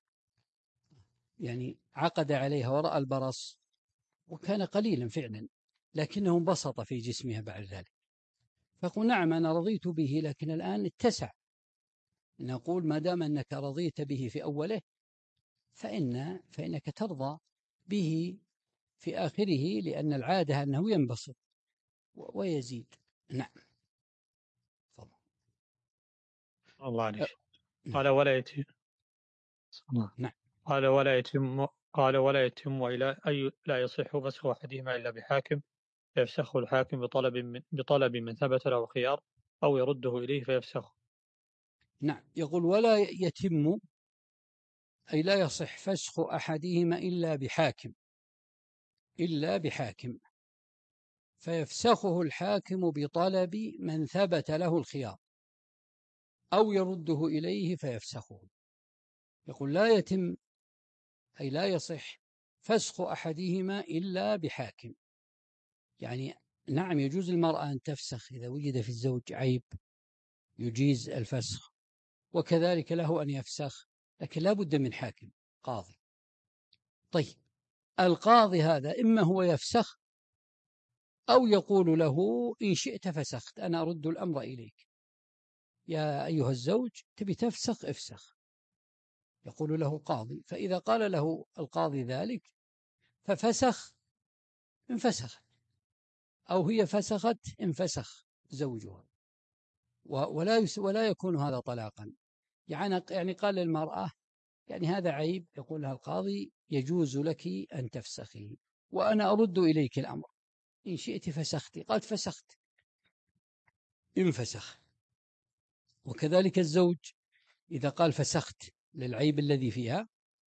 يعني عقد عليها ورأى البرص وكان قليلا فعلا لكنه انبسط في جسمها بعد ذلك، فقل نعم أنا رضيت به لكن الآن اتسع، نقول ما دام أنك رضيت به في أوله فإن فإنك ترضى به في آخره، لأن العادة أنه ينبسط ويزيد. نعم. فضل. الله عليك. نعم. قال ولا يتم نعم. قال ولا يتم قال ولا يتم إلى أي لا يصح فسخ أحدهما إلا بحاكم فيفسخه الحاكم بطلب من بطلب من ثبت له الخيار أو يرده إليه فيفسخه. نعم. يقول ولا يتم أي لا يصح فسخ أحدهما إلا بحاكم إلا بحاكم فيفسخه الحاكم بطلب من ثبت له الخيار أو يرده إليه فيفسخه. يقول لا يتم أي لا يصح فسخ أحدهما إلا بحاكم. يعني نعم يجوز المرأة أن تفسخ إذا وجد في الزوج عيب يجيز الفسخ، وكذلك له أن يفسخ، لكن لا بد من حاكم قاضي. طيب القاضي هذا إما هو يفسخ أو يقول له إن شئت فسخت، أنا أرد الأمر إليك يا أيها الزوج، تبي تفسخ افسخ، يقول له القاضي. فإذا قال له القاضي ذلك ففسخ انفسخت، أو هي فسخت انفسخ زوجها، ولا ولا يكون هذا طلاقا. يعني يعني قال للمرأة يعني هذا عيب، يقول لها القاضي يجوز لك أن تفسخي وأنا أرد إليك الأمر، إن شئت فسختي، قالت فسخت انفسخ. وكذلك الزوج إذا قال فسخت للعيب الذي فيها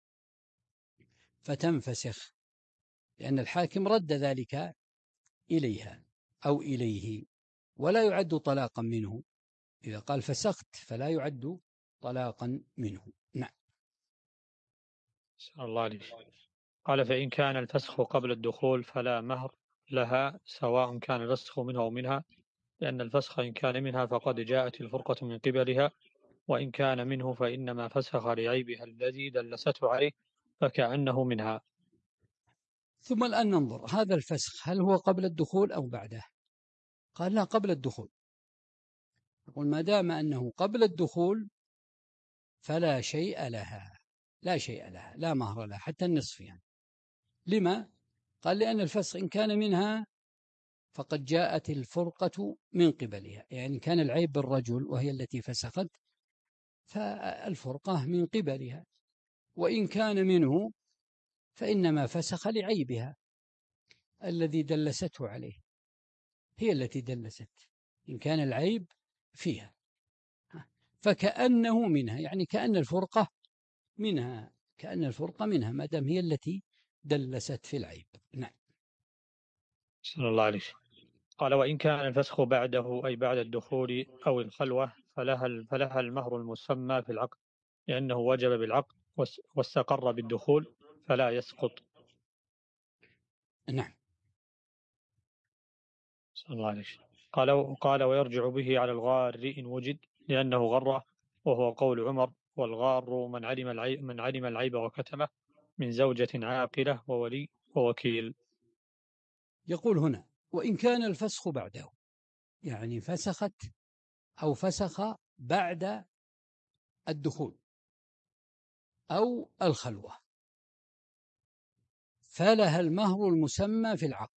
فتنفسخ، لأن الحاكم رد ذلك إليها أو إليه، ولا يعد طلاقا منه. إذا قال فسخت فلا يعد طلاقا منه. نعم. صلى الله عليه وسلم. قال فإن كان الفسخ قبل الدخول فلا مهر لها سواء كان الفسخ منها أو منها، لأن الفسخ إن كان منها فقد جاءت الفرقة من قبلها، وإن كان منه فإنما فسخ لعيبها الذي دلسته عليه فكأنه منها. ثم الآن ننظر هذا الفسخ هل هو قبل الدخول أو بعده؟ قال لا، قبل الدخول. يقول ما دام أنه قبل الدخول فلا شيء لها، لا شيء لها، لا مهر لها حتى النصف. يعني لما؟ قال لأن الفسخ إن كان منها فقد جاءت الفرقة من قبلها، يعني كان العيب بالرجل وهي التي فسخت فالفرقة من قبلها، وإن كان منه فإنما فسخ لعيبها الذي دلسته عليه، هي التي دلست، إن كان العيب فيها فكأنه منها، يعني كأن الفرقة منها، كأن الفرقة منها ما دام هي التي دلست في العيب. نعم. صلى الله عليه وسلم. قال وإن كان الفسخ بعده أي بعد الدخول أو الخلوة فلها, فلها المهر المسمى في العقد، لأنه وجب بالعقد واستقر بالدخول فلا يسقط. نعم. صلى الله عليه وسلم. قال قال ويرجع به على الغار إن وجد، لأنه غره، وهو قول عمر: والغار من علم العيب, من علم العيب وكتمه من زوجة عاقلة وولي ووكيل. يقول هنا وإن كان الفسخ بعده، يعني فسخت أو فسخ بعد الدخول أو الخلوة، فلها المهر المسمى في العقد،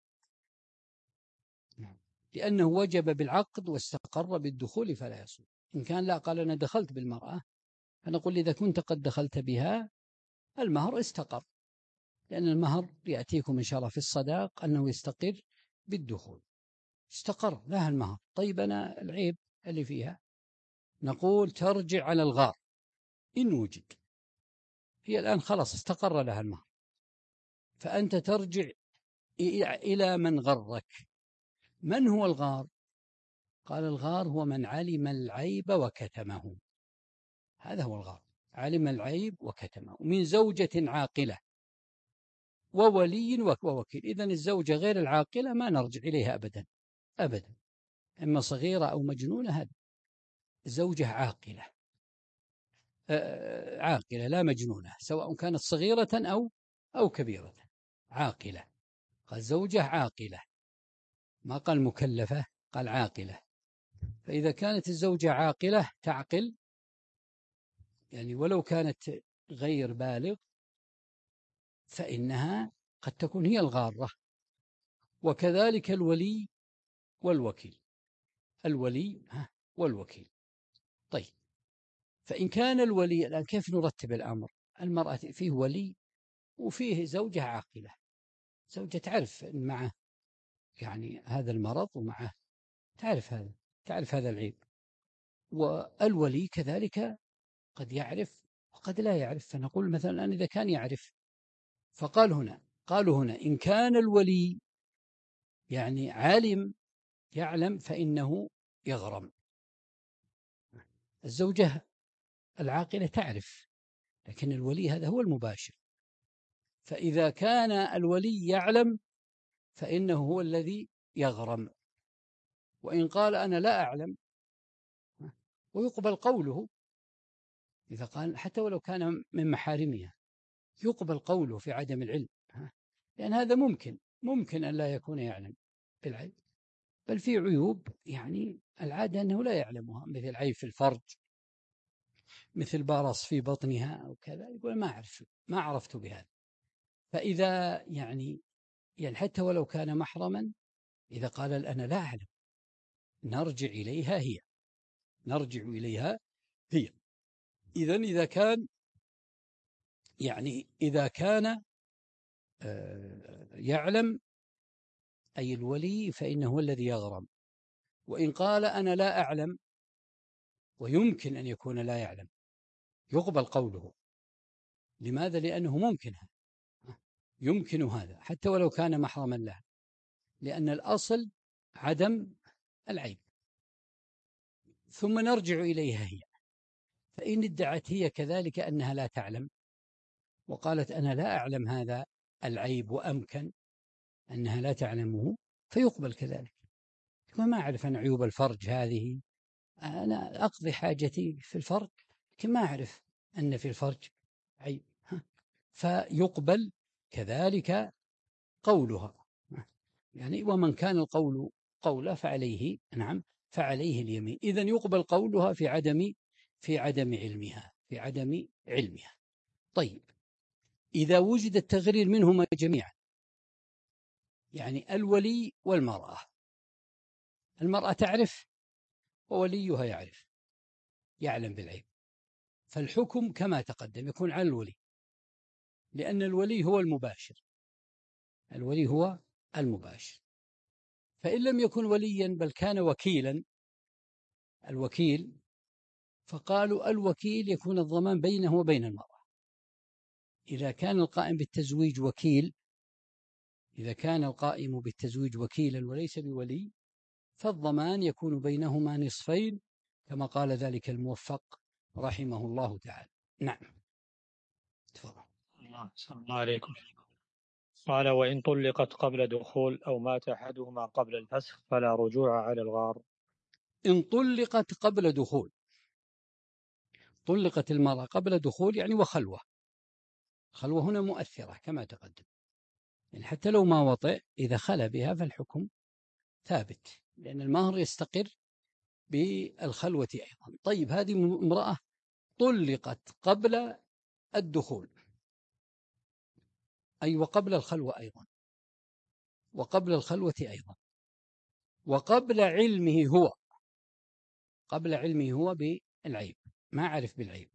لأنه وجب بالعقد واستقر بالدخول فلا يصوم. إن كان لا، قال أنا دخلت بالمرأة، فنقول إذا كنت قد دخلت بها المهر استقر، لأن المهر يأتيكم إن شاء الله في الصداق أنه يستقر بالدخول، استقر لها المهر. طيب أنا العيب اللي فيها نقول ترجع على الغار إن وجد، هي الآن خلاص استقر لها المهر، فأنت ترجع إلى من غرك. من هو الغار؟ قال الغار هو من علم العيب وكتمه، هذا هو الغار، علم العيب وكتمه، من زوجة عاقلة وولي ووكيل. إذن الزوجة غير العاقلة ما نرجع إليها أبدا أبدا، إما صغيرة أو مجنونة، هذا زوجة عاقلة آه عاقلة لا مجنونة، سواء كانت صغيرة أو أو كبيرة، عاقلة. قال زوجة عاقلة، ما قال مكلفة، قال عاقلة. فإذا كانت الزوجة عاقلة تعقل، يعني ولو كانت غير بالغ، فإنها قد تكون هي الغارة. وكذلك الولي والوكيل، الولي والوكيل. طيب فإن كان الولي، الآن كيف نرتب الأمر؟ المرأة فيه ولي وفيه زوجة عاقلة، زوجة تعرف معه يعني هذا المرض، ومعه تعرف هذا تعرف هذا العيب، والولي كذلك قد يعرف وقد لا يعرف. فنقول مثلا إذا كان يعرف، فقال هنا قالوا هنا إن كان الولي يعني عالم يعلم فإنه يغرم. الزوجة العاقلة تعرف، لكن الولي هذا هو المباشر، فإذا كان الولي يعلم فإنه هو الذي يغرم. وإن قال أنا لا أعلم ويقبل قوله، إذا قال حتى ولو كان من محارمها يقبل قوله في عدم العلم، لأن هذا ممكن ممكن أن لا يكون يعلم بالعيب، بل في عيوب يعني العادة أنه لا يعلمها، مثل عيب في الفرج، مثل برص في بطنها أو كذا، يقول ما أعرف ما عرفت بهذا. فإذا يعني يعني حتى ولو كان محرما، إذا قال أنا لا أعلم نرجع إليها هي نرجع إليها هي إذن إذا كان يعني إذا كان يعلم أي الولي فإنه هو الذي يغرم. وإن قال أنا لا أعلم ويمكن أن يكون لا يعلم يقبل قوله. لماذا؟ لأنه ممكن يمكن هذا حتى ولو كان محرما له، لأن الأصل عدم العيب. ثم نرجع إليها هي، فإن ادعت هي كذلك أنها لا تعلم وقالت أنا لا أعلم هذا العيب وأمكن أنها لا تعلمه، فيقبل كذلك. ما أعرف أن عيوب الفرج هذه، أنا أقضي حاجتي في الفرج لكن ما أعرف أن في الفرج عيب، فيقبل كذلك قولها. يعني ومن كان القول قوله فعليه نعم فعليه اليمين. إذن يقبل قولها في عدم في عدم علمها في عدم علمها. طيب إذا وجد التغرير منهما جميعا، يعني الولي والمرأة، المرأة تعرف ووليها يعرف يعلم بالعيب، فالحكم كما تقدم يكون على الولي، لأن الولي هو المباشر الولي هو المباشر. فإن لم يكن وليا بل كان وكيلا الوكيل، فقالوا الوكيل يكون الضمان بينه وبين المرأة. إذا كان القائم بالتزويج وكيل إذا كان القائم بالتزويج وكيلا وليس بولي، فالضمان يكون بينهما نصفين كما قال ذلك الموفق رحمه الله تعالى. نعم تفضل. الله الله عليكم. قال وإن طلقت قبل دخول أو مات أحدهما قبل الفسخ فلا رجوع على الغار. إن طلقت قبل دخول، طلقت المرأة قبل دخول يعني وخلوة، خلوة هنا مؤثرة كما تقدم، يعني حتى لو ما وطئ إذا خلى بها فالحكم ثابت، لأن المهر يستقر بالخلوة أيضا. طيب هذه امرأة طلقت قبل الدخول، أي وقبل الخلوة أيضا وقبل الخلوة أيضا وقبل علمه هو قبل علمه هو بالعيب، ما عرف بالعيب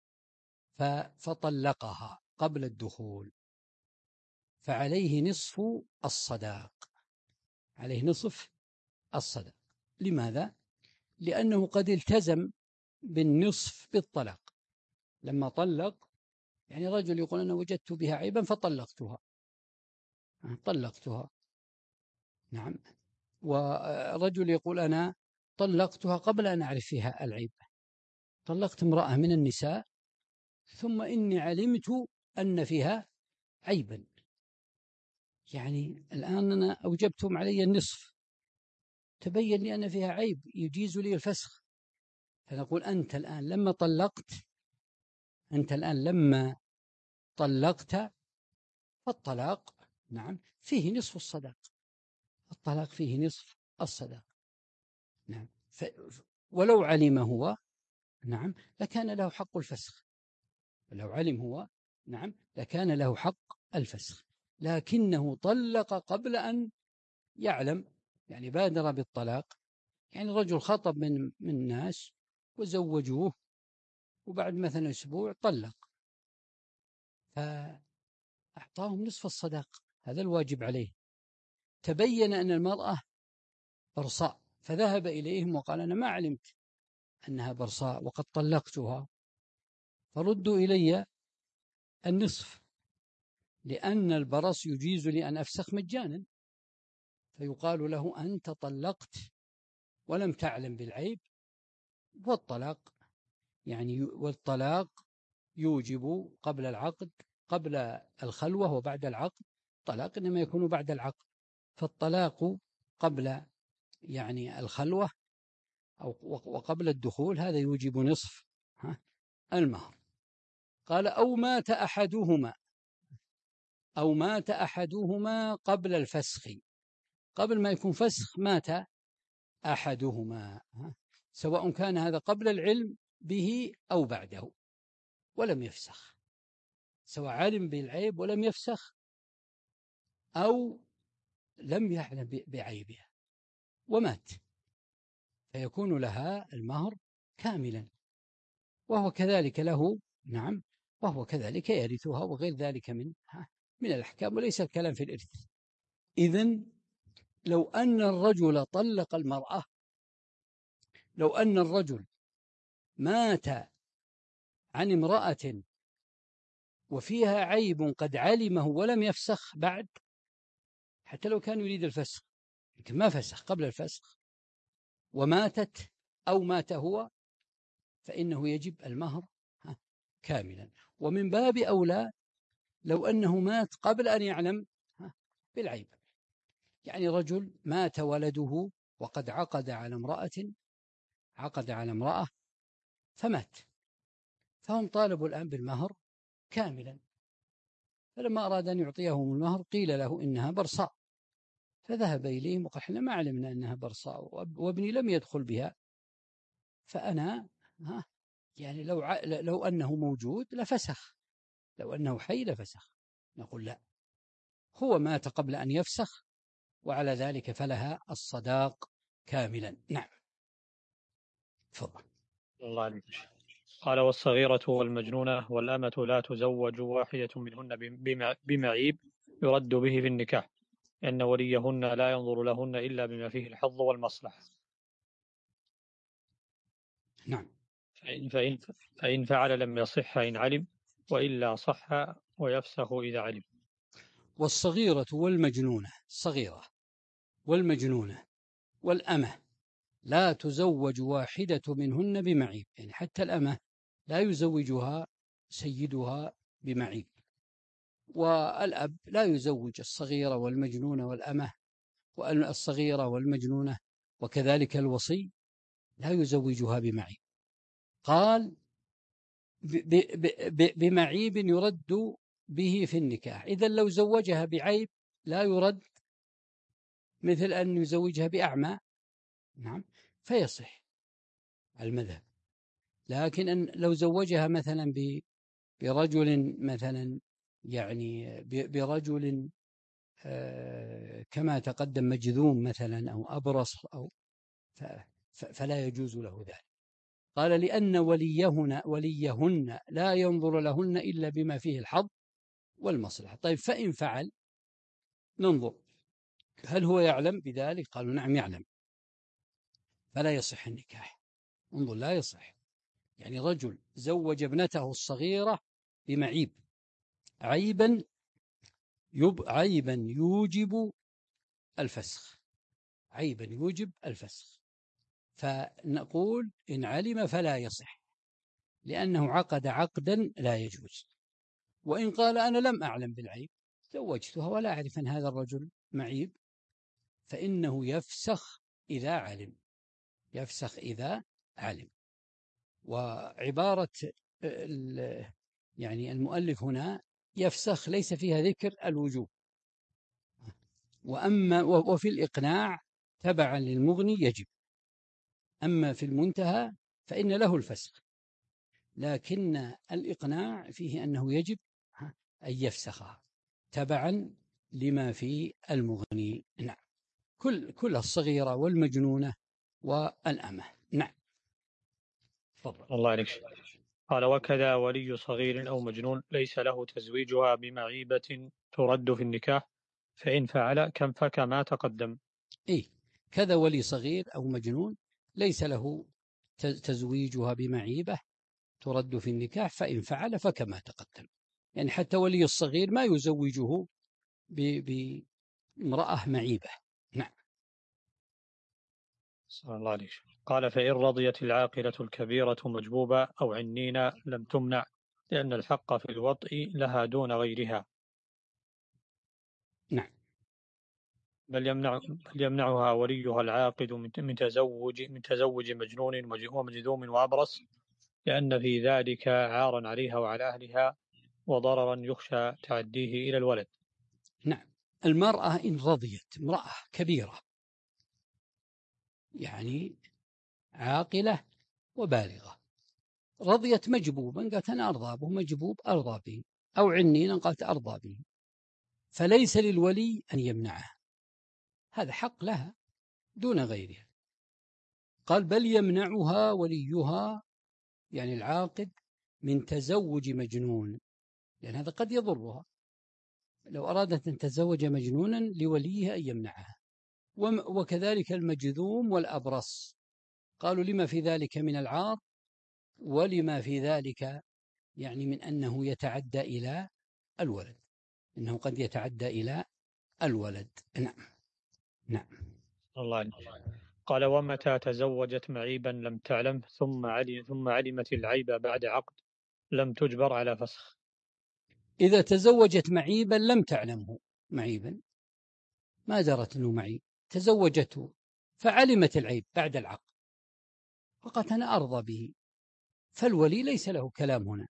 فطلقها قبل الدخول، فعليه نصف الصداق عليه نصف الصداق. لماذا؟ لأنه قد التزم بالنصف بالطلاق. لما طلق يعني رجل يقول أنا وجدت بها عيبا فطلقتها طلقتها نعم، ورجل يقول أنا طلقتها قبل أن أعرف فيها العيب، طلقت امرأة من النساء ثم إني علمت أن فيها عيبا، يعني الآن أنا أوجبتم علي النصف، تبين لي أن فيها عيب يجيز لي الفسخ، فنقول أنت الآن لما طلقت أنت الآن لما طلقت فالطلاق نعم فيه نصف الصداق، الطلاق فيه نصف الصداق نعم. ف ولو علم هو نعم لكان له حق الفسخ، لو علم هو نعم لكان له حق الفسخ، لكنه طلق قبل أن يعلم، يعني بادر بالطلاق، يعني رجل خطب من من ناس وزوجوه وبعد مثلا أسبوع طلق فأعطاهم نصف الصداق، هذا الواجب عليه. تبين أن المرأة برصاء فذهب إليهم وقال أنا ما علمت أنها برصاء وقد طلقتها، فردوا إلي النصف، لأن البرص يجيز لي أن أفسخ مجانا، فيقال له أنت طلقت ولم تعلم بالعيب، والطلاق يعني والطلاق يوجب قبل العقد، قبل الخلوة وبعد العقد. الطلاق إنما يكون بعد العقد، فالطلاق قبل يعني الخلوة أو وقبل الدخول هذا يوجب نصف المهر. قال أو مات أحدهما، أو مات أحدهما قبل الفسخ، قبل ما يكون فسخ مات أحدهما، سواء كان هذا قبل العلم به أو بعده ولم يفسخ، سواء علم بالعيب ولم يفسخ أو لم يعلم بعيبها ومات، فيكون لها المهر كاملا، وهو كذلك له نعم وهو كذلك يرثها وغير ذلك من من الأحكام، وليس الكلام في الإرث. إذن لو أن الرجل طلق المرأة، لو أن الرجل مات عن امرأة وفيها عيب قد علمه ولم يفسخ بعد، حتى لو كان يريد الفسخ لكن ما فسخ قبل الفسخ وماتت أو مات هو، فإنه يجب المهر كاملا. ومن باب أولى لو أنه مات قبل أن يعلم بالعيب، يعني رجل مات ولده وقد عقد على امرأة، عقد على امرأة فمات، فهم طالبوا الآن بالمهر كاملا، فلما أراد أن يعطيهم المهر قيل له إنها برصاء، فذهب إليهم وقال إحنا ما علمنا أنها برصاء وابني لم يدخل بها، فأنا ها يعني لو ع... لو أنه موجود لفسخ، لو أنه حي لفسخ. نقول لا، هو مات قبل أن يفسخ، وعلى ذلك فلها الصداق كاملا. نعم تفضل. الله عليك. قال والصغيرة والمجنونة والأمة لا تزوج واحدة منهن بمعيب يرد به في النكاح، لأن وليهن لا ينظر لهن إلا بما فيه الحظ والمصلحة. نعم. فإن, فإن, فإن فعل لم يصح إن علم، وإلا صح ويفسخ إذا علم. والصغيرة والمجنونة، الصغيرة والمجنونة والأمة لا تزوج واحدة منهن بمعيب، يعني حتى الأمة لا يزوجها سيدها بمعيب، والأب لا يزوج الصغيرة والمجنونة والأمة، والصغيرة والمجنونة وكذلك الوصي لا يزوجها بمعيب. قال بمعيب يرد به في النكاح، إذا لو زوجها بعيب لا يرد، مثل أن يزوجها بأعمى نعم فيصح المذهب، لكن أن لو زوجها مثلا برجل مثلا يعني برجل كما تقدم مجذوم مثلا أو أبرص أو فلا يجوز له ذلك. قال لأن وليهن وليهن لا ينظر لهن إلا بما فيه الحظ والمصلحة. طيب فإن فعل ننظر هل هو يعلم بذلك؟ قالوا نعم يعلم، فلا يصح النكاح. انظر لا يصح، يعني رجل زوج ابنته الصغيرة بمعيب، عيبا يب عيبا يوجب الفسخ، عيبا يوجب الفسخ، فنقول إن علم فلا يصح لأنه عقد عقدا لا يجوز. وإن قال أنا لم أعلم بالعيب زوجتها ولا أعرف أن هذا الرجل معيب، فإنه يفسخ إذا علم، يفسخ إذا علم. وعبارة يعني المؤلف هنا يفسخ ليس فيها ذكر الوجوب، وأما وفي الإقناع تبعا للمغني يجب، أما في المنتهى فإن له الفسخ، لكن الإقناع فيه أنه يجب أن يفسخها تبعا لما في المغني. نعم كل كل الصغيرة والمجنونة والأمة. نعم تفضل. الله عليك. قال وكذا ولي صغير أو مجنون ليس له تزويجها بمعيبة ترد في النكاح، فإن فعل كم فكما تقدم. إيه كذا ولي صغير أو مجنون ليس له تزويجها بمعيبة ترد في النكاح فإن فعل فكما تقدم. يعني حتى ولي الصغير ما يزوجه بامرأة معيبة. نعم. صلى الله عليه وسلم. قال فإن رضيت العاقلة الكبيرة مجبوبة أو عنينة لم تمنع، لأن الحق في الوطء لها دون غيرها. نعم. بل يمنع بل يمنعها وليها العاقد من تزوج من تزوج مجنون ومجذوم وأبرص، لأن في ذلك عارا عليها وعلى أهلها وضررا يخشى تعديه إلى الولد. نعم. المرأة إن رضيت، امرأة كبيرة يعني عاقلة وبالغة، رضيت مجبوبا قالت أنا أرضى به، مجبوب أرضى به، أو عنينا قالت أرضى به، فليس للولي أن يمنعها، هذا حق لها دون غيرها. قال بل يمنعها وليها يعني العاقد من تزوج مجنون، لأن هذا قد يضرها، لو أرادت أن تتزوج مجنونا لوليها أن يمنعها. وكذلك المجذوم والأبرص، قالوا لما في ذلك من العار، ولما في ذلك يعني من أنه يتعدى إلى الولد، إنه قد يتعدى إلى الولد. نعم. نعم. الله عليه. قال ومتى تزوجت معيبا لم تعلم ثم علم ثم علمت العيب بعد عقد لم تجبر على فسخ. إذا تزوجت معيبا لم تعلمه معيبا، ما درت أنه معيب، تزوجته فعلمت العيب بعد العقد فقالت أنا أرضى به، فالولي ليس له كلام هنا.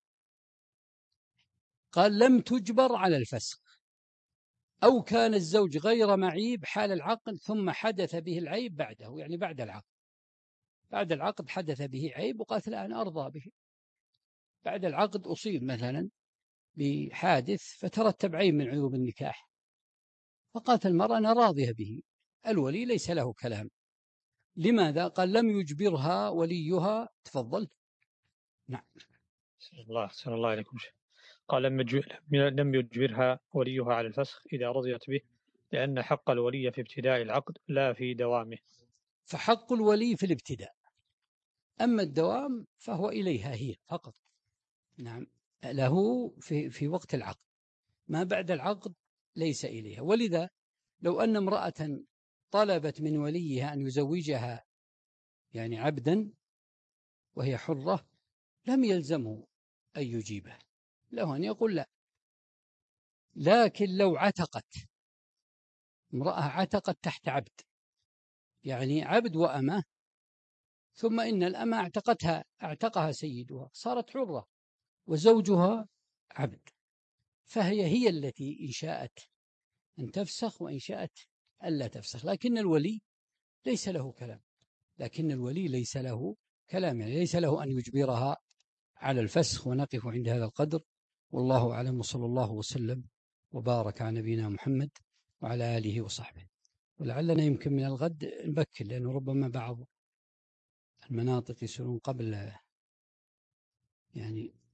قال لم تجبر على الفسخ، أو كان الزوج غير معيب حال العقد ثم حدث به العيب بعده، يعني بعد العقد، بعد العقد حدث به عيب وقالت لا أنا أرضى به، بعد العقد أصيب مثلا بحادث فترتب عيب من عيوب النكاح، فقالت المرأة أنا راضية به، الولي ليس له كلام. لماذا؟ قال لم يجبرها وليها. تفضل. نعم. الله أحسن الله عليكم. قال لم يجبرها وليها على الفسخ إذا رضيت به، لأن حق الولي في ابتداء العقد لا في دوامه. فحق الولي في الابتداء، أما الدوام فهو إليها هي فقط. نعم. له في, في وقت العقد، ما بعد العقد ليس إليها. ولذا لو أن امرأة طلبت من وليها أن يزوجها يعني عبدا وهي حرة لم يلزمه أن يجيبه، له أن يقول لا. لكن لو عتقت امرأة، عتقت تحت عبد، يعني عبد وأمة، ثم إن الأمة اعتقتها اعتقها سيدها صارت حرة وزوجها عبد، فهي هي التي إن شاءت أن تفسخ وإن شاءت ألا تفسخ، لكن الولي ليس له كلام، لكن الولي ليس له كلام يعني ليس له أن يجبرها على الفسخ. ونقف عند هذا القدر، والله أعلم، وصلى الله وسلم وبارك على نبينا محمد وعلى آله وصحبه. ولعلنا يمكن من الغد نبكر، لأنه ربما بعض المناطق يصيرون قبل يعني